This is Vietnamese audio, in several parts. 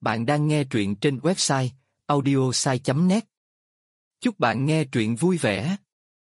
Bạn đang nghe truyện trên website audiosai.net. Chúc bạn nghe truyện vui vẻ.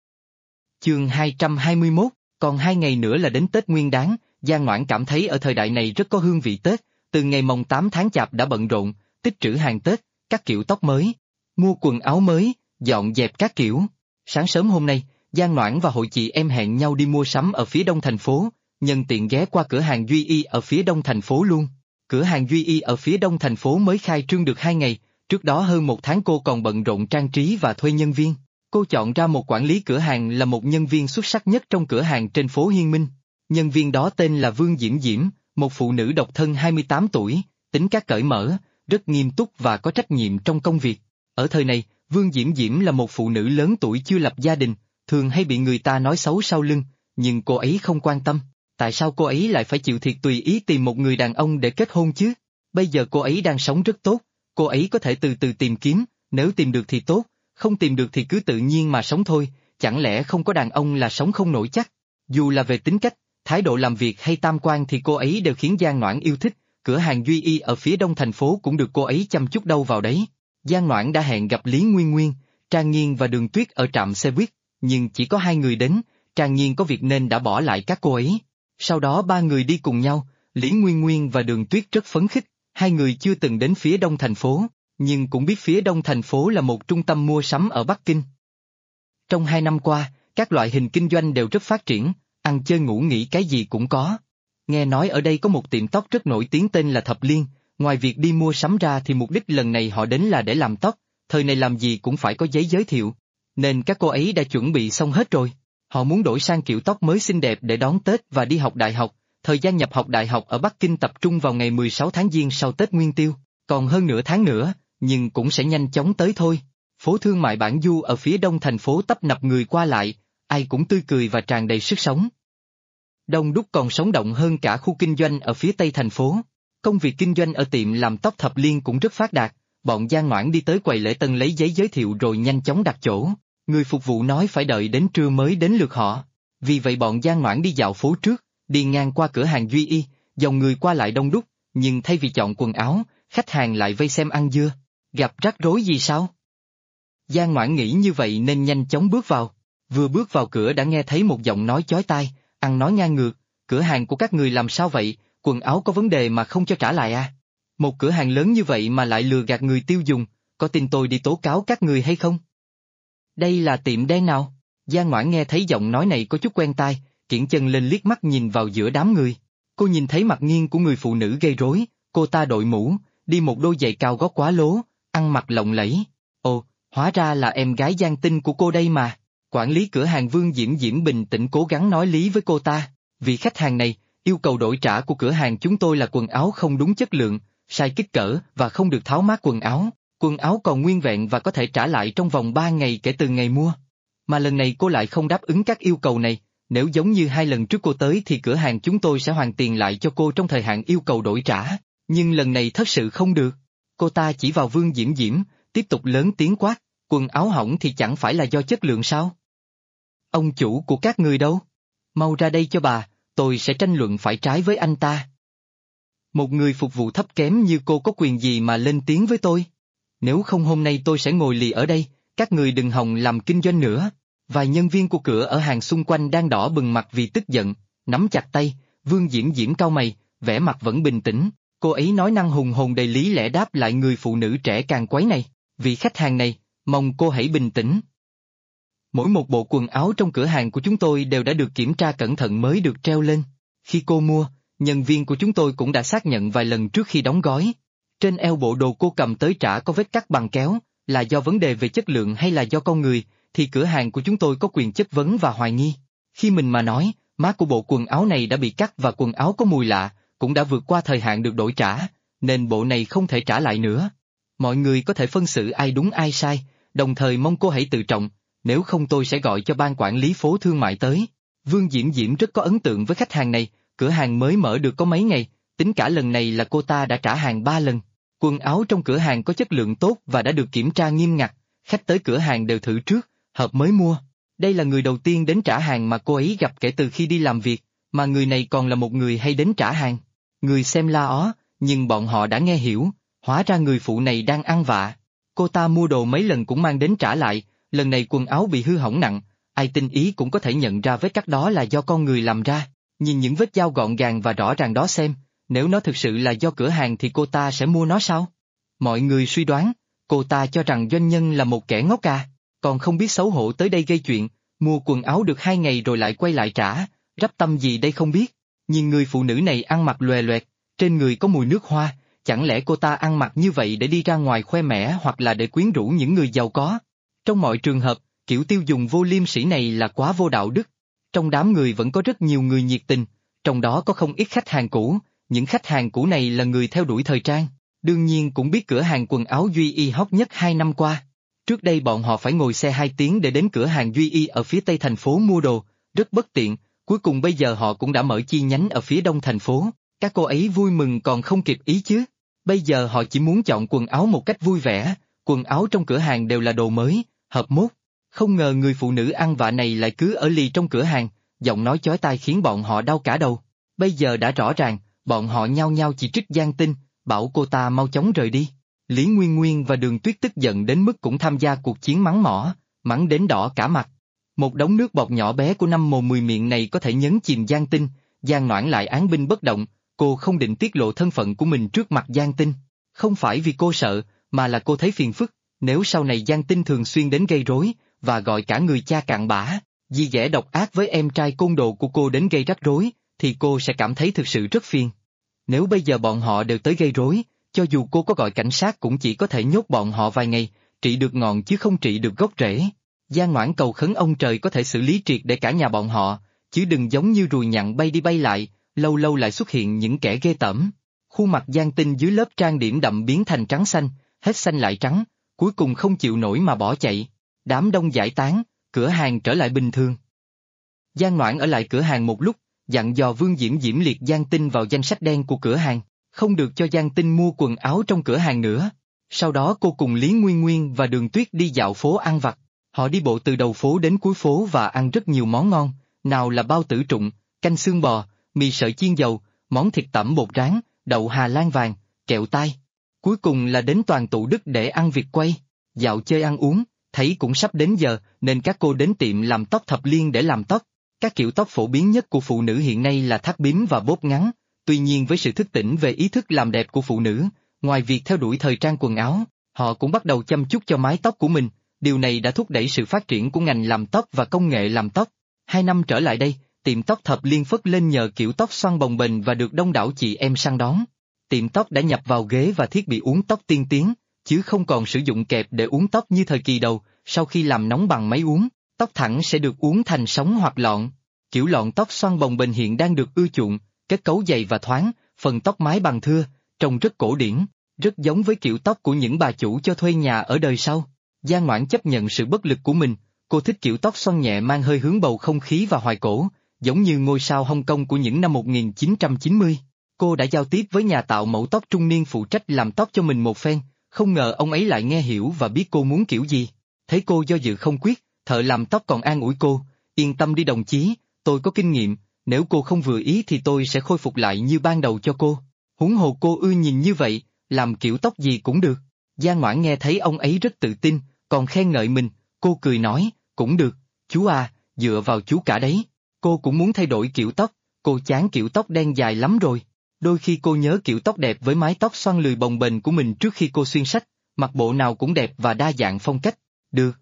Chương 221, còn 2 ngày nữa là đến Tết Nguyên Đán, Giang Ngoãn cảm thấy ở thời đại này rất có hương vị Tết, từ ngày mồng 8 tháng Chạp đã bận rộn, tích trữ hàng Tết, cắt kiểu tóc mới, mua quần áo mới, dọn dẹp các kiểu. Sáng sớm hôm nay, Giang Ngoãn và hội chị em hẹn nhau đi mua sắm ở phía đông thành phố, nhân tiện ghé qua cửa hàng Duy Y ở phía đông thành phố luôn. Cửa hàng Duy Y ở phía đông thành phố mới khai trương được 2 ngày, trước đó hơn 1 tháng cô còn bận rộn trang trí và thuê nhân viên. Cô chọn ra một quản lý cửa hàng là một nhân viên xuất sắc nhất trong cửa hàng trên phố Hiên Minh. Nhân viên đó tên là Vương Diễm Diễm, một phụ nữ độc thân 28 tuổi, tính cách cởi mở, rất nghiêm túc và có trách nhiệm trong công việc. Ở thời này, Vương Diễm Diễm là một phụ nữ lớn tuổi chưa lập gia đình, thường hay bị người ta nói xấu sau lưng, nhưng cô ấy không quan tâm. Tại sao cô ấy lại phải chịu thiệt tùy ý tìm một người đàn ông để kết hôn chứ? Bây giờ cô ấy đang sống rất tốt, cô ấy có thể từ từ tìm kiếm, nếu tìm được thì tốt, không tìm được thì cứ tự nhiên mà sống thôi, chẳng lẽ không có đàn ông là sống không nổi chắc? Dù là về tính cách, thái độ làm việc hay tam quan thì cô ấy đều khiến Giang Ngoãn yêu thích, cửa hàng Duy Y ở phía đông thành phố cũng được cô ấy chăm chút đâu vào đấy. Giang Ngoãn đã hẹn gặp Lý Nguyên Nguyên, Trang Nghiên và Đường Tuyết ở trạm xe buýt, nhưng chỉ có 2 người đến, Trang Nghiên có việc nên đã bỏ lại các cô ấy. Sau đó 3 người đi cùng nhau, Lý Nguyên Nguyên và Đường Tuyết rất phấn khích, 2 người chưa từng đến phía đông thành phố, nhưng cũng biết phía đông thành phố là một trung tâm mua sắm ở Bắc Kinh. Trong 2 năm qua, các loại hình kinh doanh đều rất phát triển, ăn chơi ngủ nghỉ cái gì cũng có. Nghe nói ở đây có một tiệm tóc rất nổi tiếng tên là Thập Liên, ngoài việc đi mua sắm ra thì mục đích lần này họ đến là để làm tóc, thời này làm gì cũng phải có giấy giới thiệu, nên các cô ấy đã chuẩn bị xong hết rồi. Họ muốn đổi sang kiểu tóc mới xinh đẹp để đón Tết và đi học đại học, thời gian nhập học đại học ở Bắc Kinh tập trung vào ngày 16 tháng Giêng sau Tết Nguyên Tiêu, còn hơn nửa tháng nữa, nhưng cũng sẽ nhanh chóng tới thôi. Phố thương mại Bản Du ở phía đông thành phố tấp nập người qua lại, ai cũng tươi cười và tràn đầy sức sống. Đông đúc còn sống động hơn cả khu kinh doanh ở phía tây thành phố. Công việc kinh doanh ở tiệm làm tóc Thập Liên cũng rất phát đạt, bọn Giang Ngoãn đi tới quầy lễ tân lấy giấy giới thiệu rồi nhanh chóng đặt chỗ. Người phục vụ nói phải đợi đến trưa mới đến lượt họ. Vì vậy bọn Giang Ngoãn đi dạo phố trước, đi ngang qua cửa hàng Duy Y, dòng người qua lại đông đúc, nhưng thay vì chọn quần áo, khách hàng lại vây xem ăn dưa. Gặp rắc rối gì sao? Giang Ngoãn nghĩ như vậy nên nhanh chóng bước vào. Vừa bước vào cửa đã nghe thấy một giọng nói chói tai, ăn nói ngang ngược, cửa hàng của các người làm sao vậy, quần áo có vấn đề mà không cho trả lại à? Một cửa hàng lớn như vậy mà lại lừa gạt người tiêu dùng, có tin tôi đi tố cáo các người hay không? Đây là tiệm đen nào? Giang Ngoãn nghe thấy giọng nói này có chút quen tai, kiễng chân lên liếc mắt nhìn vào giữa đám người. Cô nhìn thấy mặt nghiêng của người phụ nữ gây rối, cô ta đội mũ, đi một đôi giày cao gót quá lố, ăn mặc lộng lẫy. Ồ, hóa ra là em gái Giang Tinh của cô đây mà. Quản lý cửa hàng Vương Diễm Diễm bình tĩnh cố gắng nói lý với cô ta. Vị khách hàng này, yêu cầu đổi trả của cửa hàng chúng tôi là quần áo không đúng chất lượng, sai kích cỡ và không được tháo mát quần áo. Quần áo còn nguyên vẹn và có thể trả lại trong vòng 3 ngày kể từ ngày mua. Mà lần này cô lại không đáp ứng các yêu cầu này, nếu giống như 2 lần trước cô tới thì cửa hàng chúng tôi sẽ hoàn tiền lại cho cô trong thời hạn yêu cầu đổi trả, nhưng lần này thật sự không được. Cô ta chỉ vào Vương Diễm Diễm, tiếp tục lớn tiếng quát, quần áo hỏng thì chẳng phải là do chất lượng sao? Ông chủ của các người đâu? Mau ra đây cho bà, tôi sẽ tranh luận phải trái với anh ta. Một người phục vụ thấp kém như cô có quyền gì mà lên tiếng với tôi? Nếu không hôm nay tôi sẽ ngồi lì ở đây, các người đừng hòng làm kinh doanh nữa. Vài nhân viên của cửa ở hàng xung quanh đang đỏ bừng mặt vì tức giận, nắm chặt tay, Vương Diễm Diễm cau mày, vẻ mặt vẫn bình tĩnh, cô ấy nói năng hùng hồn đầy lý lẽ đáp lại người phụ nữ trẻ càng quấy này, vị khách hàng này, mong cô hãy bình tĩnh. Mỗi một bộ quần áo trong cửa hàng của chúng tôi đều đã được kiểm tra cẩn thận mới được treo lên. Khi cô mua, nhân viên của chúng tôi cũng đã xác nhận vài lần trước khi đóng gói. Trên eo bộ đồ cô cầm tới trả có vết cắt bằng kéo, là do vấn đề về chất lượng hay là do con người, thì cửa hàng của chúng tôi có quyền chất vấn và hoài nghi. Khi mình mà nói, má của bộ quần áo này đã bị cắt và quần áo có mùi lạ, cũng đã vượt qua thời hạn được đổi trả, nên bộ này không thể trả lại nữa. Mọi người có thể phân xử ai đúng ai sai, đồng thời mong cô hãy tự trọng, nếu không tôi sẽ gọi cho ban quản lý phố thương mại tới. Vương Diễm Diễm rất có ấn tượng với khách hàng này, cửa hàng mới mở được có mấy ngày, tính cả lần này là cô ta đã trả hàng 3 lần. Quần áo trong cửa hàng có chất lượng tốt và đã được kiểm tra nghiêm ngặt, khách tới cửa hàng đều thử trước, hợp mới mua. Đây là người đầu tiên đến trả hàng mà cô ấy gặp kể từ khi đi làm việc, mà người này còn là một người hay đến trả hàng. Người xem la ó, nhưng bọn họ đã nghe hiểu, Hóa ra người phụ này đang ăn vạ. Cô ta mua đồ mấy lần cũng mang đến trả lại, lần này quần áo bị hư hỏng nặng, ai tinh ý cũng có thể nhận ra vết cắt đó là do con người làm ra. Nhìn những vết dao gọn gàng và rõ ràng đó xem, nếu nó thực sự là do cửa hàng thì cô ta sẽ mua nó sao? Mọi người suy đoán, cô ta cho rằng doanh nhân là một kẻ ngốc à, còn không biết xấu hổ tới đây gây chuyện, mua quần áo được 2 ngày rồi lại quay lại trả, rắp tâm gì đây không biết. Nhưng người phụ nữ này ăn mặc lòe loẹt, trên người có mùi nước hoa, chẳng lẽ cô ta ăn mặc như vậy để đi ra ngoài khoe mẽ hoặc là để quyến rũ những người giàu có? Trong mọi trường hợp, kiểu tiêu dùng vô liêm sỉ này là quá vô đạo đức. Trong đám người vẫn có rất nhiều người nhiệt tình, trong đó có không ít khách hàng cũ, những khách hàng cũ này là người theo đuổi thời trang, đương nhiên cũng biết cửa hàng quần áo Duy Y hot nhất 2 năm qua. Trước đây bọn họ phải ngồi xe 2 tiếng để đến cửa hàng Duy Y ở phía tây thành phố mua đồ, rất bất tiện, cuối cùng bây giờ họ cũng đã mở chi nhánh ở phía đông thành phố, các cô ấy vui mừng còn không kịp ý chứ. Bây giờ họ chỉ muốn chọn quần áo một cách vui vẻ, quần áo trong cửa hàng đều là đồ mới, hợp mốt. Không ngờ người phụ nữ ăn vạ này lại cứ ở lì trong cửa hàng, giọng nói chói tai khiến bọn họ đau cả đầu. Bây giờ đã rõ ràng, bọn họ nhao nhao chỉ trích Giang Tinh, bảo cô ta mau chóng rời đi. Lý Nguyên Nguyên và Đường Tuyết tức giận đến mức cũng tham gia cuộc chiến mắng mỏ, mắng đến đỏ cả mặt. Một đống nước bọt nhỏ bé của 5 mồm 10 miệng này có thể nhấn chìm Giang Tinh, Giang Noãn lại án binh bất động, cô không định tiết lộ thân phận của mình trước mặt Giang Tinh. Không phải vì cô sợ, mà là cô thấy phiền phức, nếu sau này Giang Tinh thường xuyên đến gây rối, và gọi cả người cha cặn bã, dì ghẻ độc ác với em trai côn đồ của cô đến gây rắc rối, thì cô sẽ cảm thấy thực sự rất phiền. Nếu bây giờ bọn họ đều tới gây rối, cho dù cô có gọi cảnh sát cũng chỉ có thể nhốt bọn họ vài ngày, trị được ngọn chứ không trị được gốc rễ. Giang Noãn cầu khấn ông trời có thể xử lý triệt để cả nhà bọn họ, chứ đừng giống như ruồi nhặng bay đi bay lại, lâu lâu lại xuất hiện những kẻ ghê tởm. Khuôn mặt Giang Tinh dưới lớp trang điểm đậm biến thành trắng xanh, hết xanh lại trắng, cuối cùng không chịu nổi mà bỏ chạy. Đám đông giải tán, cửa hàng trở lại bình thường. Giang Noãn ở lại cửa hàng một lúc, dặn dò Vương Diễm Diễm liệt Giang Tinh vào danh sách đen của cửa hàng, không được cho Giang Tinh mua quần áo trong cửa hàng nữa. Sau đó cô cùng Lý Nguyên Nguyên và Đường Tuyết đi dạo phố ăn vặt. Họ đi bộ từ đầu phố đến cuối phố và ăn rất nhiều món ngon, nào là bao tử trụng, canh xương bò, mì sợi chiên dầu, món thịt tẩm bột rán, đậu Hà Lan vàng, kẹo tai. Cuối cùng là đến Toàn Tụ Đức để ăn vịt quay, dạo chơi ăn uống, thấy cũng sắp đến giờ nên các cô đến tiệm làm tóc Thập Liên để làm tóc. Các kiểu tóc phổ biến nhất của phụ nữ hiện nay là thắt bím và bóp ngắn, tuy nhiên với sự thức tỉnh về ý thức làm đẹp của phụ nữ, ngoài việc theo đuổi thời trang quần áo, họ cũng bắt đầu chăm chút cho mái tóc của mình, điều này đã thúc đẩy sự phát triển của ngành làm tóc và công nghệ làm tóc. 2 năm trở lại đây, tiệm tóc Thập Liên phất lên nhờ kiểu tóc xoăn bồng bềnh và được đông đảo chị em săn đón. Tiệm tóc đã nhập vào ghế và thiết bị uốn tóc tiên tiến, chứ không còn sử dụng kẹp để uốn tóc như thời kỳ đầu, sau khi làm nóng bằng máy uốn, tóc thẳng sẽ được uốn thành sóng hoặc lọn. Kiểu lọn tóc xoăn bồng bềnh hiện đang được ưa chuộng, kết cấu dày và thoáng, phần tóc mái bằng thưa, trông rất cổ điển, rất giống với kiểu tóc của những bà chủ cho thuê nhà ở đời sau. Giang Noãn chấp nhận sự bất lực của mình, cô thích kiểu tóc xoăn nhẹ mang hơi hướng bầu không khí và hoài cổ, giống như ngôi sao Hồng Kông của những năm 1990. Cô đã giao tiếp với nhà tạo mẫu tóc trung niên phụ trách làm tóc cho mình một phen, không ngờ ông ấy lại nghe hiểu và biết cô muốn kiểu gì. Thấy cô do dự không quyết, thợ làm tóc còn an ủi cô, yên tâm đi đồng chí, tôi có kinh nghiệm, nếu cô không vừa ý thì tôi sẽ khôi phục lại như ban đầu cho cô. Huống hồ cô ưa nhìn như vậy, làm kiểu tóc gì cũng được. Giang Noãn nghe thấy ông ấy rất tự tin, còn khen ngợi mình, cô cười nói, cũng được, chú à, dựa vào chú cả đấy. Cô cũng muốn thay đổi kiểu tóc, cô chán kiểu tóc đen dài lắm rồi. Đôi khi cô nhớ kiểu tóc đẹp với mái tóc xoăn lười bồng bềnh của mình trước khi cô xuyên sách, mặc bộ nào cũng đẹp và đa dạng phong cách. Được.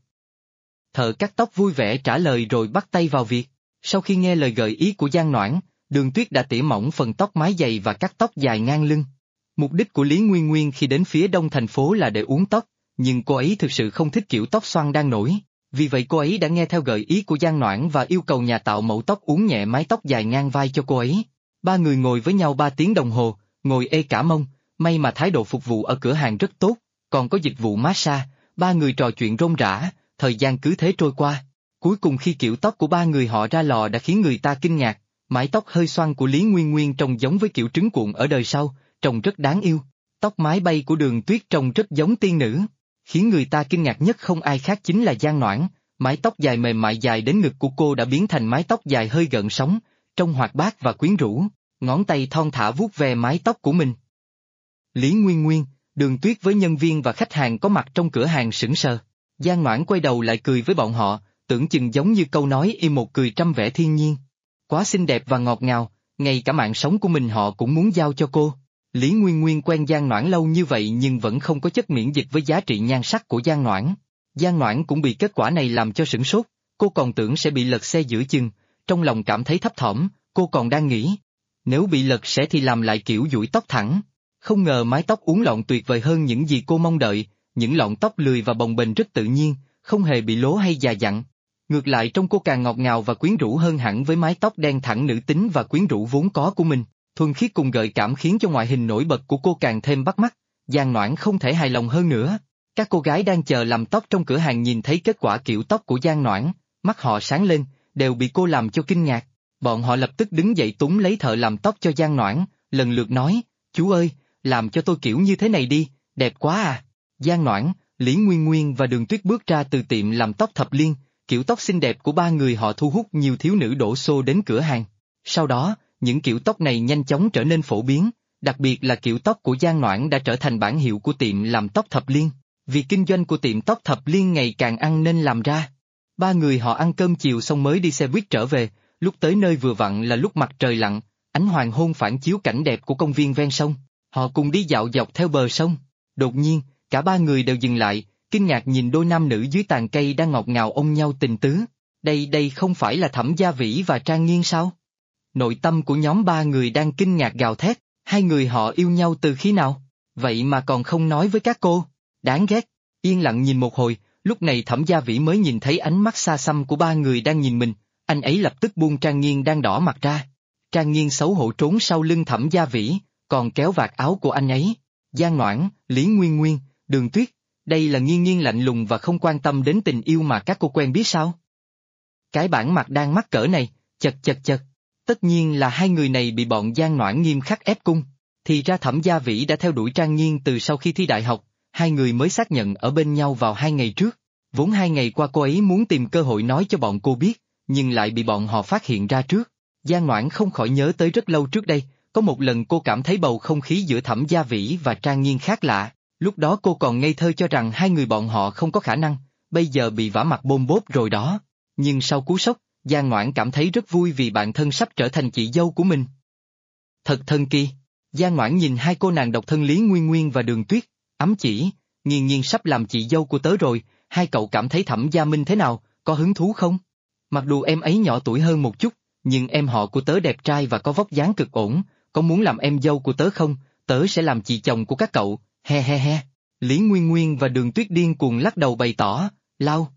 Thợ cắt tóc vui vẻ trả lời rồi bắt tay vào việc. Sau khi nghe lời gợi ý của Giang Noãn, Đường Tuyết đã tỉa mỏng phần tóc mái dày và cắt tóc dài ngang lưng. Mục đích của Lý Nguyên Nguyên khi đến phía đông thành phố là để uốn tóc, nhưng cô ấy thực sự không thích kiểu tóc xoăn đang nổi. Vì vậy cô ấy đã nghe theo gợi ý của Giang Noãn và yêu cầu nhà tạo mẫu tóc uốn nhẹ mái tóc dài ngang vai cho cô ấy. 3 người ngồi với nhau 3 tiếng đồng hồ, ngồi ê cả mông, may mà thái độ phục vụ ở cửa hàng rất tốt, còn có dịch vụ massage, 3 người trò chuyện rôm rả, thời gian cứ thế trôi qua. Cuối cùng khi kiểu tóc của 3 người họ ra lò đã khiến người ta kinh ngạc, mái tóc hơi xoăn của Lý Nguyên Nguyên trông giống với kiểu trứng cuộn ở đời sau, trông rất đáng yêu. Tóc mái bay của Đường Tuyết trông rất giống tiên nữ. Khiến người ta kinh ngạc nhất không ai khác chính là Giang Noãn, mái tóc dài mềm mại dài đến ngực của cô đã biến thành mái tóc dài hơi gợn sóng, trông hoạt bát và quyến rũ, ngón tay thon thả vuốt ve mái tóc của mình. Lý Nguyên Nguyên, Đường Tuyết với nhân viên và khách hàng có mặt trong cửa hàng sững sờ. Giang Noãn quay đầu lại cười với bọn họ, tưởng chừng giống như câu nói im một cười trăm vẻ thiên nhiên. Quá xinh đẹp và ngọt ngào, ngay cả mạng sống của mình họ cũng muốn giao cho cô. Lý Nguyên Nguyên quen Giang Noãn lâu như vậy nhưng vẫn không có chất miễn dịch với giá trị nhan sắc của Giang Noãn. Giang Noãn cũng bị kết quả này làm cho sửng sốt, cô còn tưởng sẽ bị lật xe giữa chừng, trong lòng cảm thấy thấp thỏm, cô còn đang nghĩ. Nếu bị lật sẽ thì làm lại kiểu duỗi tóc thẳng. Không ngờ mái tóc uốn lọn tuyệt vời hơn những gì cô mong đợi, những lọn tóc lười và bồng bềnh rất tự nhiên, không hề bị lố hay già dặn. Ngược lại trông cô càng ngọt ngào và quyến rũ hơn hẳn với mái tóc đen thẳng nữ tính và quyến rũ vốn có của mình. Thuần khiết cùng gợi cảm khiến cho ngoại hình nổi bật của cô càng thêm bắt mắt, Giang Noãn không thể hài lòng hơn nữa. Các cô gái đang chờ làm tóc trong cửa hàng nhìn thấy kết quả kiểu tóc của Giang Noãn, mắt họ sáng lên, đều bị cô làm cho kinh ngạc. Bọn họ lập tức đứng dậy túm lấy thợ làm tóc cho Giang Noãn, lần lượt nói, chú ơi, làm cho tôi kiểu như thế này đi, đẹp quá à. Giang Noãn, Lý Nguyên Nguyên và Đường Tuyết bước ra từ tiệm làm tóc Thập Liên, kiểu tóc xinh đẹp của ba người họ thu hút nhiều thiếu nữ đổ xô đến cửa hàng. Sau đó, những kiểu tóc này nhanh chóng trở nên phổ biến, đặc biệt là kiểu tóc của Giang Noãn đã trở thành bản hiệu của tiệm làm tóc Thập Liên. Vì kinh doanh của tiệm tóc Thập Liên ngày càng ăn nên làm ra. Ba người họ ăn cơm chiều xong mới đi xe buýt trở về, lúc tới nơi vừa vặn là lúc mặt trời lặn, ánh hoàng hôn phản chiếu cảnh đẹp của công viên ven sông. Họ cùng đi dạo dọc theo bờ sông. Đột nhiên, cả ba người đều dừng lại, kinh ngạc nhìn đôi nam nữ dưới tàn cây đang ngọt ngào ôm nhau tình tứ. Đây không phải là Thẩm Gia Vĩ và Trang Nghiên sao? Nội tâm của nhóm ba người đang kinh ngạc gào thét, hai người họ yêu nhau từ khi nào? Vậy mà còn không nói với các cô. Đáng ghét. Yên lặng nhìn một hồi, lúc này Thẩm Gia Vĩ mới nhìn thấy ánh mắt xa xăm của ba người đang nhìn mình, anh ấy lập tức buông Trang Nghiên đang đỏ mặt ra. Trang Nghiên xấu hổ trốn sau lưng Thẩm Gia Vĩ, còn kéo vạt áo của anh ấy. Giang Noãn, Lý Nguyên Nguyên, Đường Tuyết, đây là Nghiên Nghiên lạnh lùng và không quan tâm đến tình yêu mà các cô quen biết sao? Cái bản mặt đang mắc cỡ này, chật. Tất nhiên là hai người này bị bọn Giang Noãn nghiêm khắc ép cung. Thì ra Thẩm Gia Vĩ đã theo đuổi Trang Nghiên từ sau khi thi đại học, hai người mới xác nhận ở bên nhau vào 2 ngày trước. Vốn 2 ngày qua cô ấy muốn tìm cơ hội nói cho bọn cô biết, nhưng lại bị bọn họ phát hiện ra trước. Giang Noãn không khỏi nhớ tới rất lâu trước đây, có một lần cô cảm thấy bầu không khí giữa Thẩm Gia Vĩ và Trang Nghiên khác lạ, lúc đó cô còn ngây thơ cho rằng hai người bọn họ không có khả năng, bây giờ bị vả mặt bôm bốp rồi đó. Nhưng sau cú sốc, Giang Noãn cảm thấy rất vui vì bạn thân sắp trở thành chị dâu của mình. Thật thần kỳ. Giang Noãn nhìn hai cô nàng độc thân Lý Nguyên Nguyên và Đường Tuyết, ấm chỉ, Nghiên Nghiên sắp làm chị dâu của tớ rồi, hai cậu cảm thấy Thẩm Gia Minh thế nào, có hứng thú không? Mặc dù em ấy nhỏ tuổi hơn một chút, nhưng em họ của tớ đẹp trai và có vóc dáng cực ổn, có muốn làm em dâu của tớ không? Tớ sẽ làm chị chồng của các cậu, he. Lý Nguyên Nguyên và Đường Tuyết điên cuồng lắc đầu bày tỏ, lao.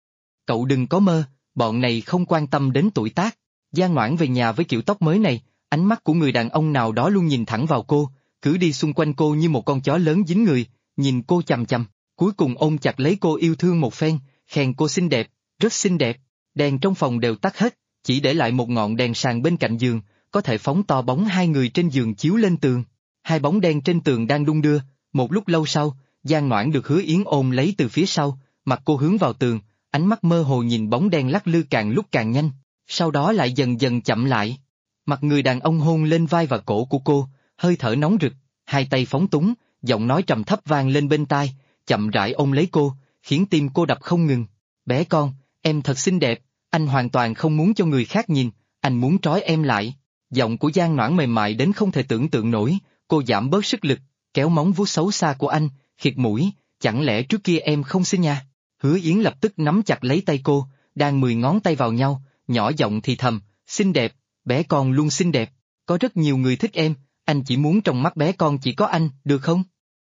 Cậu đừng có mơ, bọn này không quan tâm đến tuổi tác. Giang Noãn về nhà với kiểu tóc mới này, ánh mắt của người đàn ông nào đó luôn nhìn thẳng vào cô, cứ đi xung quanh cô như một con chó lớn dính người, nhìn cô chằm chằm, cuối cùng ôm chặt lấy cô yêu thương một phen, khen cô xinh đẹp, rất xinh đẹp. Đèn trong phòng đều tắt hết, chỉ để lại một ngọn đèn sàn bên cạnh giường, có thể phóng to bóng hai người trên giường chiếu lên tường. Hai bóng đen trên tường đang đung đưa, một lúc lâu sau, Giang Noãn được Hứa Yến ôm lấy từ phía sau, mặt cô hướng vào tường, ánh mắt mơ hồ nhìn bóng đen lắc lư càng lúc càng nhanh, sau đó lại dần dần chậm lại. Mặt người đàn ông hôn lên vai và cổ của cô, hơi thở nóng rực, hai tay phóng túng, giọng nói trầm thấp vang lên bên tai, chậm rãi ôm lấy cô, khiến tim cô đập không ngừng. Bé con, em thật xinh đẹp, anh hoàn toàn không muốn cho người khác nhìn, anh muốn trói em lại. Giọng của Giang Noãn mềm mại đến không thể tưởng tượng nổi, cô giảm bớt sức lực, kéo móng vuốt xấu xa của anh, khịt mũi, chẳng lẽ trước kia em không xinh nha? Hứa Yến lập tức nắm chặt lấy tay cô, đang 10 ngón tay vào nhau, nhỏ giọng thì thầm, xinh đẹp, bé con luôn xinh đẹp, có rất nhiều người thích em, anh chỉ muốn trong mắt bé con chỉ có anh, được không?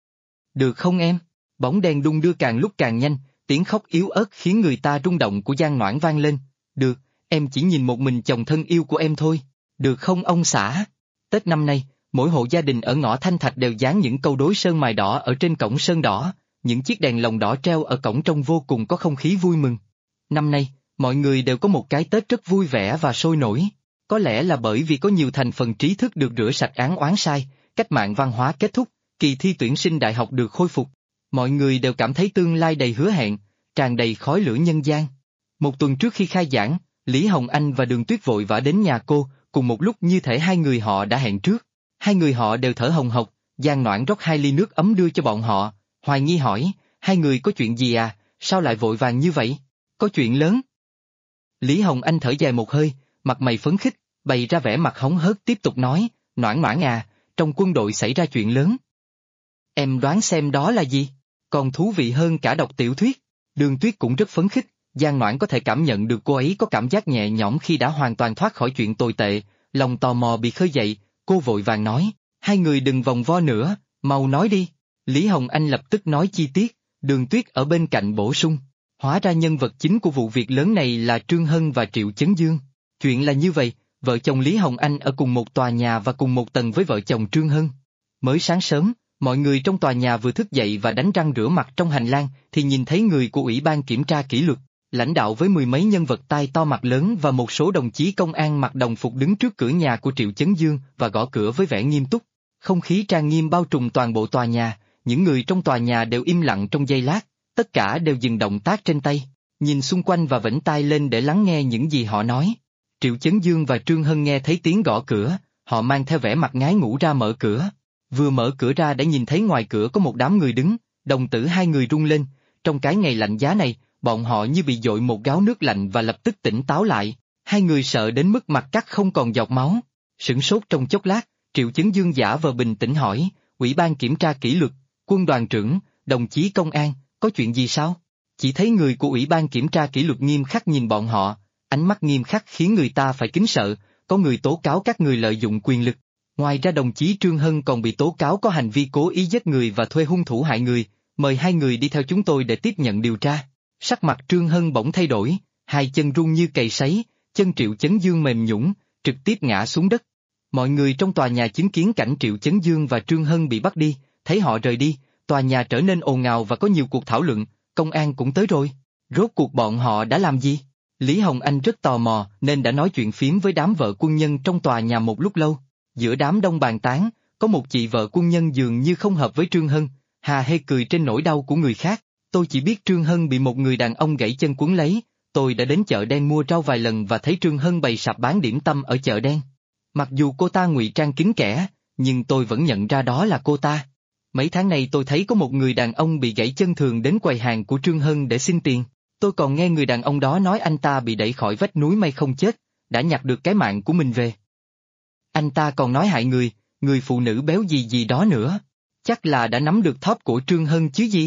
Được không em? Bóng đèn đung đưa càng lúc càng nhanh, tiếng khóc yếu ớt khiến người ta rung động của Giang Noãn vang lên. Được, em chỉ nhìn một mình chồng thân yêu của em thôi, được không ông xã? Tết năm nay, mỗi hộ gia đình ở ngõ Thanh Thạch đều dán những câu đối sơn mài đỏ ở trên cổng sơn đỏ, những chiếc đèn lồng đỏ treo ở cổng trông vô cùng có không khí vui mừng. Năm nay, mọi người đều có một cái Tết rất vui vẻ và sôi nổi. Có lẽ là bởi vì có nhiều thành phần trí thức được rửa sạch án oán sai, cách mạng văn hóa kết thúc, kỳ thi tuyển sinh đại học được khôi phục. Mọi người đều cảm thấy tương lai đầy hứa hẹn, tràn đầy khói lửa nhân gian. Một tuần trước khi khai giảng, Lý Hồng Anh và Đường Tuyết vội vã đến nhà cô, cùng một lúc như thể hai người họ đã hẹn trước. Hai người họ đều thở hồng hộc, Giang Noãn rót 2 ly nước ấm đưa cho bọn họ, hoài nghi hỏi, hai người có chuyện gì à, sao lại vội vàng như vậy? Có chuyện lớn. Lý Hồng Anh thở dài một hơi, mặt mày phấn khích, bày ra vẻ mặt hống hớt tiếp tục nói, Noãn Noãn à, trong quân đội xảy ra chuyện lớn. Em đoán xem đó là gì? Còn thú vị hơn cả đọc tiểu thuyết. Đường Tuyết cũng rất phấn khích, Giang Noãn có thể cảm nhận được cô ấy có cảm giác nhẹ nhõm khi đã hoàn toàn thoát khỏi chuyện tồi tệ, lòng tò mò bị khơi dậy, cô vội vàng nói, hai người đừng vòng vo nữa, mau nói đi. Lý Hồng Anh lập tức nói chi tiết, Đường Tuyết ở bên cạnh bổ sung, hóa ra nhân vật chính của vụ việc lớn này là Trương Hân và Triệu Chấn Dương. Chuyện là như vậy, vợ chồng Lý Hồng Anh ở cùng một tòa nhà và cùng một tầng với vợ chồng Trương Hân. Mới sáng sớm, mọi người trong tòa nhà vừa thức dậy và đánh răng rửa mặt trong hành lang thì nhìn thấy người của Ủy ban kiểm tra kỷ luật, lãnh đạo với 10 mấy nhân vật tai to mặt lớn và một số đồng chí công an mặc đồng phục đứng trước cửa nhà của Triệu Chấn Dương và gõ cửa với vẻ nghiêm túc. Không khí trang nghiêm bao trùm toàn bộ tòa nhà, những người trong tòa nhà đều im lặng trong giây lát, tất cả đều dừng động tác trên tay, nhìn xung quanh và vểnh tai lên để lắng nghe những gì họ nói. Triệu Chấn Dương và Trương Hân nghe thấy tiếng gõ cửa, họ mang theo vẻ mặt ngái ngủ ra mở cửa. Vừa mở cửa ra đã nhìn thấy ngoài cửa có một đám người đứng, đồng tử hai người rung lên, trong cái ngày lạnh giá này, bọn họ như bị dội một gáo nước lạnh và lập tức tỉnh táo lại, hai người sợ đến mức mặt cắt không còn giọt máu. Sửng sốt trong chốc lát, Triệu Chấn Dương giả vờ bình tĩnh hỏi, Ủy ban kiểm tra kỷ luật, quân đoàn trưởng, đồng chí công an, có chuyện gì sao? Chỉ thấy người của Ủy ban kiểm tra kỷ luật nghiêm khắc nhìn bọn họ, ánh mắt nghiêm khắc khiến người ta phải kính sợ, có người tố cáo các người lợi dụng quyền lực. Ngoài ra đồng chí Trương Hân còn bị tố cáo có hành vi cố ý giết người và thuê hung thủ hại người, mời hai người đi theo chúng tôi để tiếp nhận điều tra. Sắc mặt Trương Hân bỗng thay đổi, hai chân run như cày sấy, chân Triệu Chấn Dương mềm nhũn, trực tiếp ngã xuống đất. Mọi người trong tòa nhà chứng kiến cảnh Triệu Chấn Dương và Trương Hân bị bắt đi, thấy họ rời đi, tòa nhà trở nên ồn ào và có nhiều cuộc thảo luận, công an cũng tới rồi. Rốt cuộc bọn họ đã làm gì? Lý Hồng Anh rất tò mò nên đã nói chuyện phím với đám vợ quân nhân trong tòa nhà một lúc lâu. Giữa đám đông bàn tán, có một chị vợ quân nhân dường như không hợp với Trương Hân, hà hê cười trên nỗi đau của người khác. Tôi chỉ biết Trương Hân bị một người đàn ông gãy chân quấn lấy, tôi đã đến chợ đen mua rau vài lần và thấy Trương Hân bày sạp bán điểm tâm ở chợ đen. Mặc dù cô ta ngụy trang kín kẽ, nhưng tôi vẫn nhận ra đó là cô ta. Mấy tháng này tôi thấy có một người đàn ông bị gãy chân thường đến quầy hàng của Trương Hân để xin tiền. Tôi còn nghe người đàn ông đó nói anh ta bị đẩy khỏi vách núi may không chết, đã nhặt được cái mạng của mình về. Anh ta còn nói hại người phụ nữ béo gì gì đó nữa. Chắc là đã nắm được thóp của Trương Hân chứ gì?